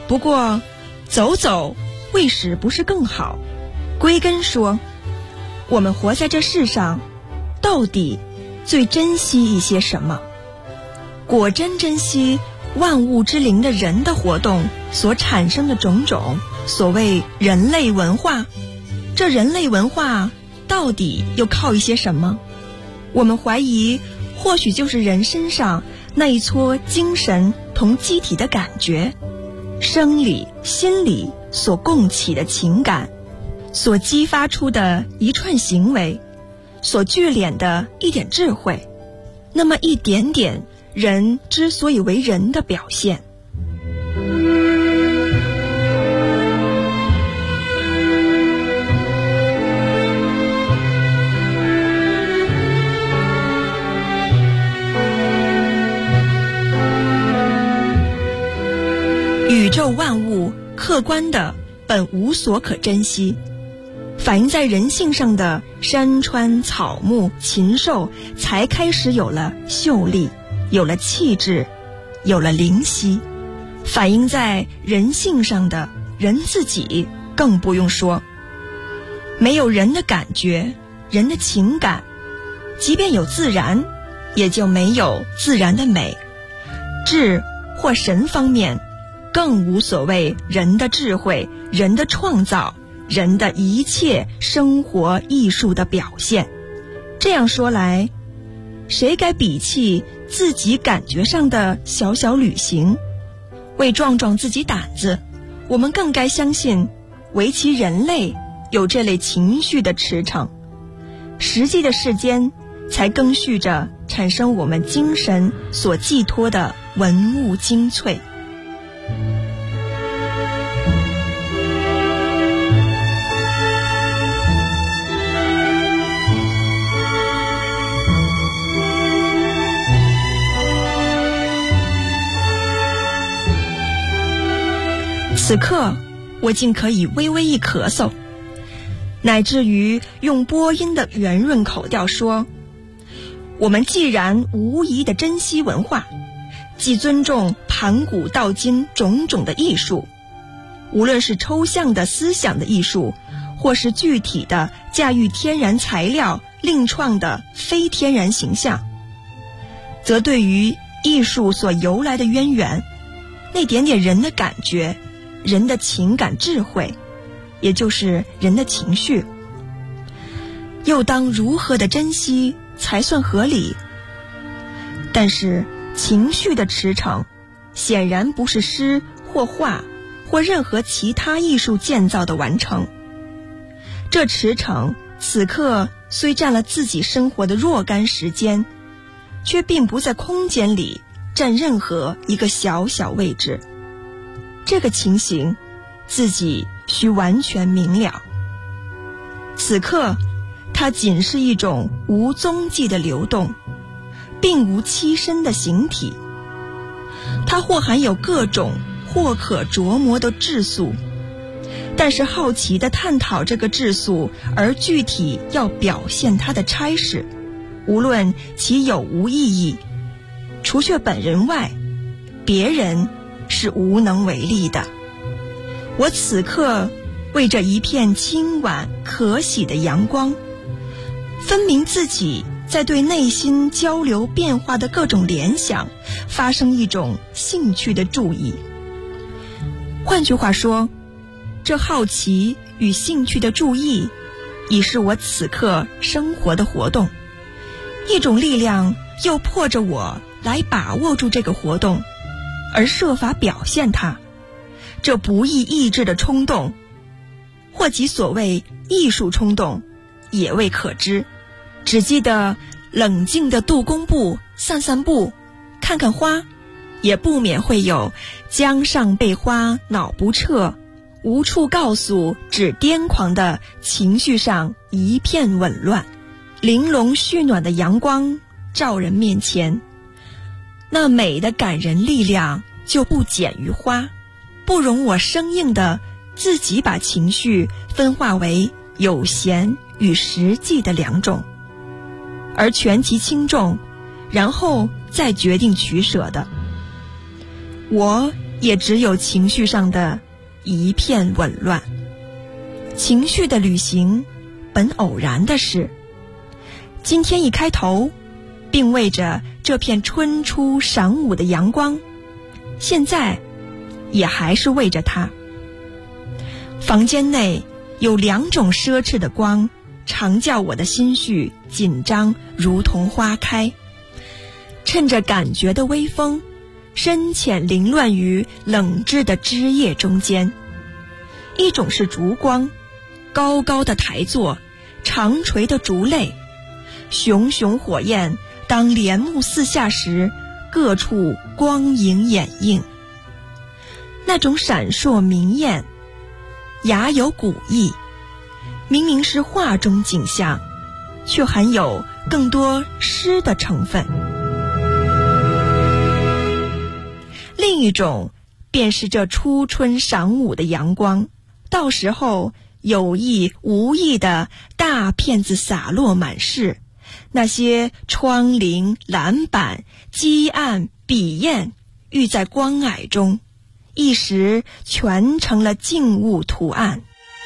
不过走走未使不是更好。归根说，我们活在这世上，到底最珍惜一些什么？果真珍惜万物之灵的人的活动所产生的种种所谓人类文化。这人类文化到底又靠一些什么？我们怀疑，或许就是人身上那一撮精神同机体的感觉，生理、心理所共起的情感，所激发出的一串行为，所聚敛的一点智慧，那么一点点人之所以为人的表现。宇宙万物客观的本无所可珍惜，反映在人性上的山川草木禽兽才开始有了秀丽，有了气质，有了灵犀。反映在人性上的人自己更不用说，没有人的感觉，人的情感，即便有自然，也就没有自然的美。智或神方面更无所谓人的智慧，人的创造，人的一切生活艺术的表现。这样说来，谁该比弃自己感觉上的小小旅行，为壮壮自己胆子，我们更该相信唯其人类有这类情绪的驰骋，实际的世间才更续着产生我们精神所寄托的文物精粹。此刻我竟可以微微一咳嗽，乃至于用播音的圆润口调说，我们既然无疑地珍惜文化，既尊重盘古到今种种的艺术，无论是抽象的思想的艺术，或是具体的驾驭天然材料另创的非天然形象，则对于艺术所由来的渊源，那点点人的感觉，人的情感智慧，也就是人的情绪，又当如何的珍惜才算合理？但是情绪的驰骋显然不是诗或画或任何其他艺术建造的完成。这驰骋此刻虽占了自己生活的若干时间，却并不在空间里占任何一个小小位置。这个情形自己需完全明了。此刻它仅是一种无踪迹的流动，并无栖身的形体。它或含有各种或可琢磨的质素，但是好奇地探讨这个质素，而具体要表现它的差事，无论其有无意义，除却本人外，别人是无能为力的。我此刻为这一片清婉可喜的阳光，分明自己在对内心交流变化的各种联想发生一种兴趣的注意。换句话说，这好奇与兴趣的注意已是我此刻生活的活动，一种力量又迫着我来把握住这个活动，而设法表现它。这不易抑制的冲动，或即所谓艺术冲动，也未可知。只记得冷静地踱弓步、散散步、看看花，也不免会有江上被花恼不彻，无处告诉只癫狂的情绪上一片紊乱。玲珑煦暖的阳光照人面前，那美的感人力量就不减于花，不容我生硬的自己把情绪分化为有闲与实际的两种，而权其轻重，然后再决定取舍的。我也只有情绪上的一片紊乱。情绪的旅行本偶然的事，今天一开头并为着这片春初晌午的阳光，现在也还是为着它。房间内有2种奢侈的光，常叫我的心绪紧张，如同花开。趁着感觉的微风，深浅凌乱于冷炙的枝叶中间。一种是烛光，高高的台座，长垂的烛泪，熊熊火焰当帘幕四下时，各处光影掩映。那种闪烁明艳，雅有古意，明明是画中景象，却含有更多诗的成分。另一种便是这初春晌午的阳光，到时候有意无意的大片子洒落满室，那些窗棂、栏板、积案、笔砚寓在光霭中，一时全成了静物图案。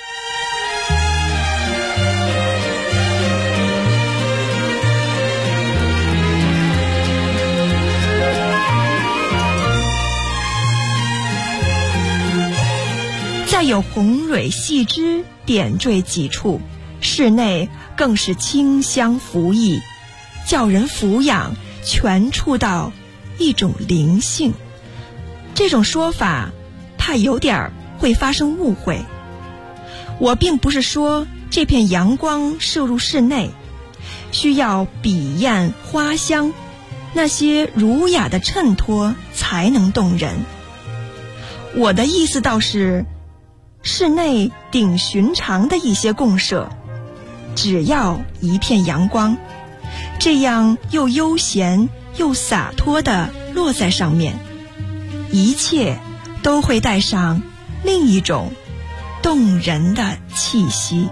再有红蕊细枝点缀几处，室内更是清香浮溢，叫人俯仰，全触到一种灵性。这种说法怕有点会发生误会。我并不是说这片阳光射入室内，需要笔砚花香那些儒雅的衬托才能动人。我的意思倒是室内顶寻常的一些共设，只要一片阳光，这样又悠闲又洒脱地落在上面，一切都会带上另一种动人的气息。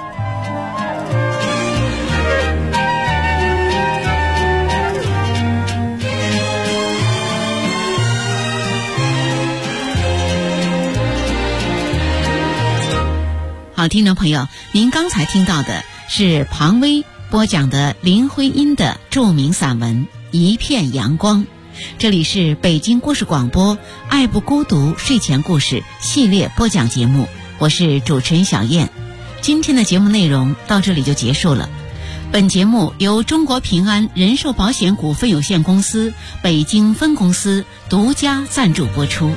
好，听众朋友，您刚才听到的是庞威播讲的林徽因的著名散文《一片阳光》。这里是北京故事广播爱不孤独睡前故事系列播讲节目，我是主持人小燕。今天的节目内容到这里就结束了。本节目由中国平安人寿保险股份有限公司北京分公司独家赞助播出。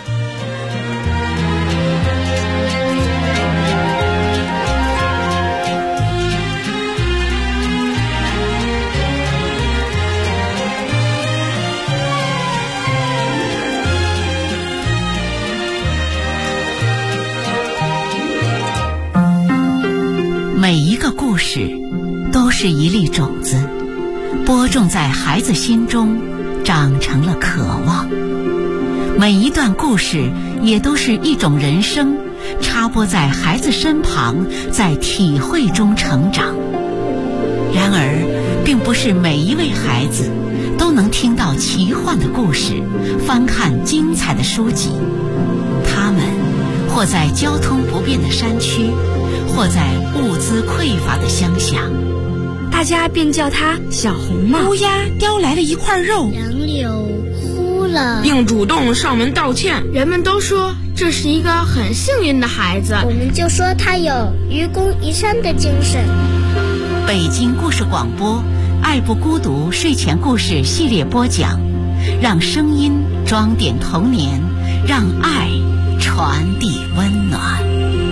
每一个故事都是一粒种子，播种在孩子心中，长成了渴望。每一段故事也都是一种人生，插播在孩子身旁，在体会中成长。然而，并不是每一位孩子都能听到奇幻的故事，翻看精彩的书籍。他们或在交通不便的山区，或在物资匮乏的乡下， 大家便叫他小红帽。 乌鸦叼来了一块肉， 杨柳哭了， 并主动上门道歉。 人们都说这是一个很幸运的孩子， 我们就说他有愚公移山的精神。 北京故事广播爱不孤独睡前故事系列播讲，让声音装点童年，让爱传递温暖。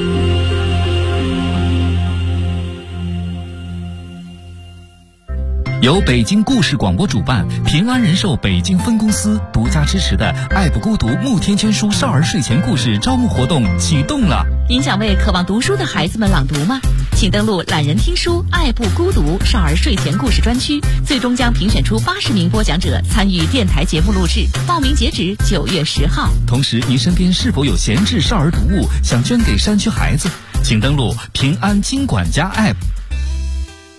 由北京故事广播主办，平安人寿北京分公司独家支持的爱不孤独慕天千书少儿睡前故事招募活动启动了。 您想为渴望读书的孩子们朗读吗？请登录懒人听书爱不孤独少儿睡前故事专区，最终将评选出80名播讲者参与电台节目录制，报名截止9月10号。 同时，您身边是否有闲置少儿读物想捐给山区孩子？请登录平安金管家 App。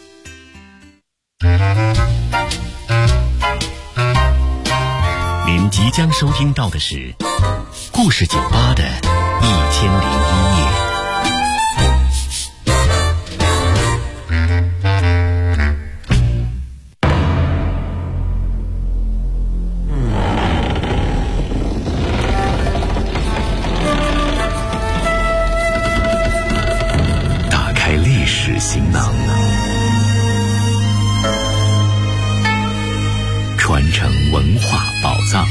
临近即将收听到的是故事酒吧的1001夜。 打开历史行囊，传承文化宝藏。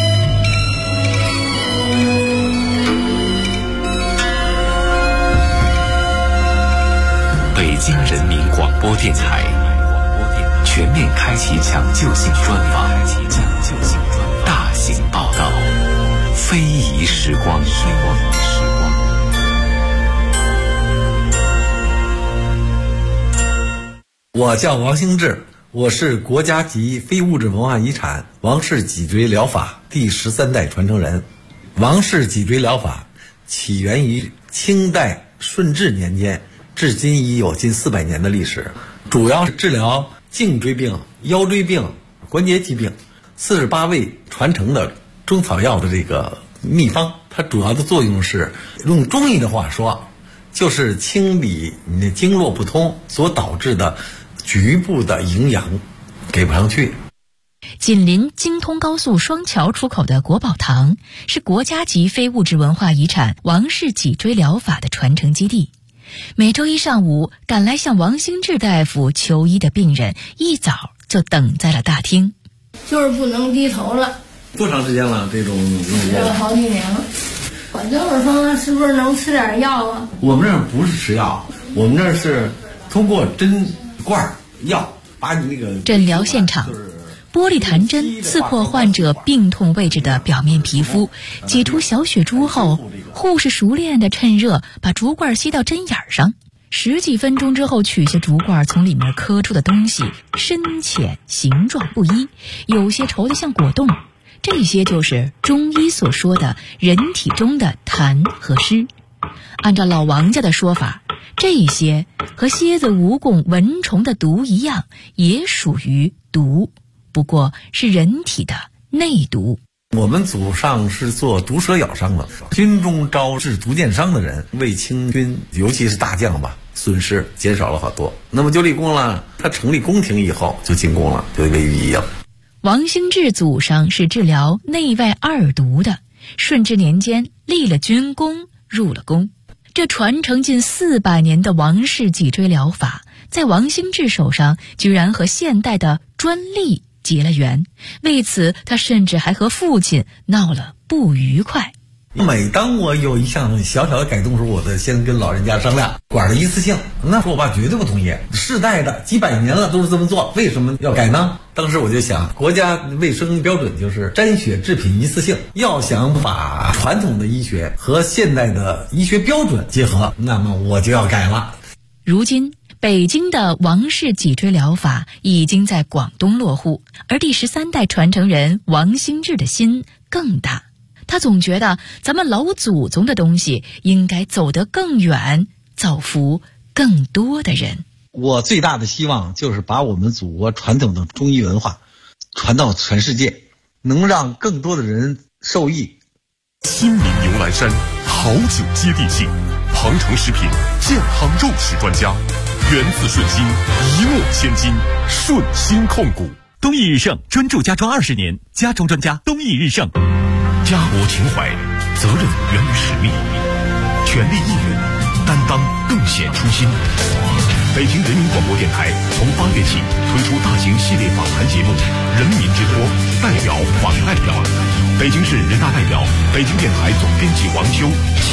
北京人民广播电台全面开启抢救性专访，大型报道，非遗时光。 我叫王兴志，我是国家级非物质文化遗产王氏脊椎疗法第13代传承人。王氏脊椎疗法起源于清代顺治年间，至今已有近400年的历史，主要是治疗颈椎病、腰椎病、关节疾病，48味传承的中草药的这个秘方。它主要的作用是，用中医的话说，就是清理你的经络不通所导致的局部的营养给不上去。 紧邻京通高速双桥出口的国宝堂是国家级非物质文化遗产王氏脊椎疗法的传承基地。每周一上午，赶来向王兴志大夫求医的病人一早就等在了大厅。 就是不能低头了。 多长时间了？这种吃了好几年了。我就是说，是不是能吃点药啊？ 我们这儿不是吃药，我们这儿是通过针管药把你那个诊疗现场。玻璃弹针刺破患者病痛位置的表面皮肤，挤出小血珠后，护士熟练地趁热把竹罐吸到针眼上，10几分钟之后取下竹罐，从里面磕出的东西深浅形状不一，有些稠得像果冻，这些就是中医所说的人体中的痰和湿。按照老王家的说法，这些和蝎子、蜈蚣、蚊虫的毒一样，也属于毒，不过是人体的内毒。 我们祖上是做毒蛇咬伤的，军中招致毒箭伤的人，为清军尤其是大将吧，损失减少了好多。那么就立功了，他成立宫廷以后就进宫了，就为御医了。 王兴志祖上是治疗内外2毒的，顺治年间立了军功，入了宫。这传承近400年的王氏脊椎疗法，在王兴志手上居然和现代的专利结了缘，为此他甚至还和父亲闹了不愉快。 每当我有一项小小的改动时，我得先跟老人家商量，管的一次性。那时候我爸绝对不同意，世代的几百年了都是这么做，为什么要改呢？当时我就想，国家卫生标准就是沾血制品一次性，要想把传统的医学和现代的医学标准结合，那么我就要改了。 如今北京的王氏脊椎疗法已经在广东落户，而第13代传承人王兴志的心更大。他总觉得咱们老祖宗的东西应该走得更远，造福更多的人。 我最大的希望就是把我们祖国传统的中医文化传到全世界，能让更多的人受益。 新民牛栏山好酒接地气，鹏程食品健康肉食专家，源自顺心，一诺千金，顺心控股。 东益日盛专注家装20年，家装专家东益日盛。 家国情怀，责任源于使命，全力应援，担当更显初心。北京人民广播电台从8月起推出大型系列访谈节目《人民之托》，代表访代表，北京市人大代表、北京电台总编辑王秋。